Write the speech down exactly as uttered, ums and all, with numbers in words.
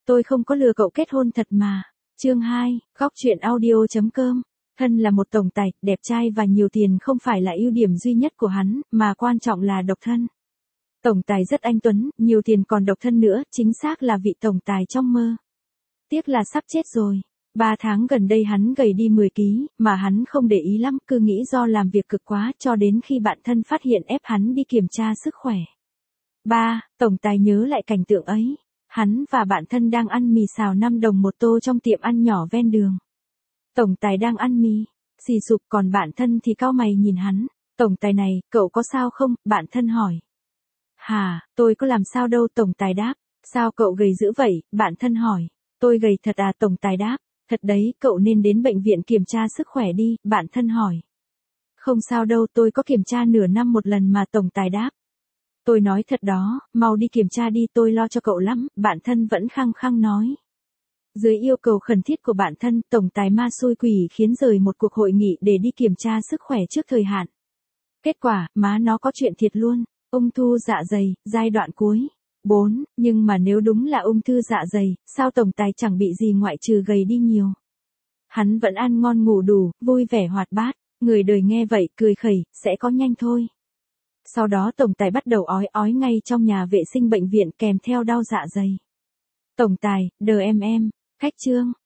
tôi không có lừa cậu kết hôn thật mà. Chương hai, góc truyện audio chấm com. Thân là một tổng tài, đẹp trai và nhiều tiền không phải là ưu điểm duy nhất của hắn, mà quan trọng là độc thân. Tổng tài rất anh tuấn, nhiều tiền còn độc thân nữa, chính xác là vị tổng tài trong mơ. Tiếc là sắp chết rồi. Ba tháng gần đây hắn gầy đi mười ki lô gam, mà hắn không để ý lắm, cứ nghĩ do làm việc cực quá, cho đến khi bạn thân phát hiện ép hắn đi kiểm tra sức khỏe. Ba, tổng tài nhớ lại cảnh tượng ấy. Hắn và bạn thân đang ăn mì xào năm đồng một tô trong tiệm ăn nhỏ ven đường. Tổng tài đang ăn mì, xì sụp, còn bạn thân thì cau mày nhìn hắn. Tổng tài này, cậu có sao không? Bạn thân hỏi. Hả, tôi có làm sao đâu, tổng tài đáp. Sao cậu gầy dữ vậy? Bạn thân hỏi. Tôi gầy thật à, tổng tài đáp. Thật đấy, cậu nên đến bệnh viện kiểm tra sức khỏe đi, bạn thân hỏi. Không sao đâu, tôi có kiểm tra nửa năm một lần mà, tổng tài đáp. Tôi nói thật đó, mau đi kiểm tra đi, tôi lo cho cậu lắm, bạn thân vẫn khăng khăng nói. Dưới yêu cầu khẩn thiết của bạn thân, tổng tài ma xui quỷ khiến rời một cuộc hội nghị để đi kiểm tra sức khỏe trước thời hạn. Kết quả, má nó có chuyện thiệt luôn, ung thư dạ dày, giai đoạn cuối. bốn. Nhưng mà nếu đúng là ung thư dạ dày, sao tổng tài chẳng bị gì ngoại trừ gầy đi nhiều. Hắn vẫn ăn ngon ngủ đủ, vui vẻ hoạt bát, người đời nghe vậy cười khẩy, sẽ có nhanh thôi. Sau đó tổng tài bắt đầu ói ói ngay trong nhà vệ sinh bệnh viện kèm theo đau dạ dày. Tổng tài, đờ em em, khách trương,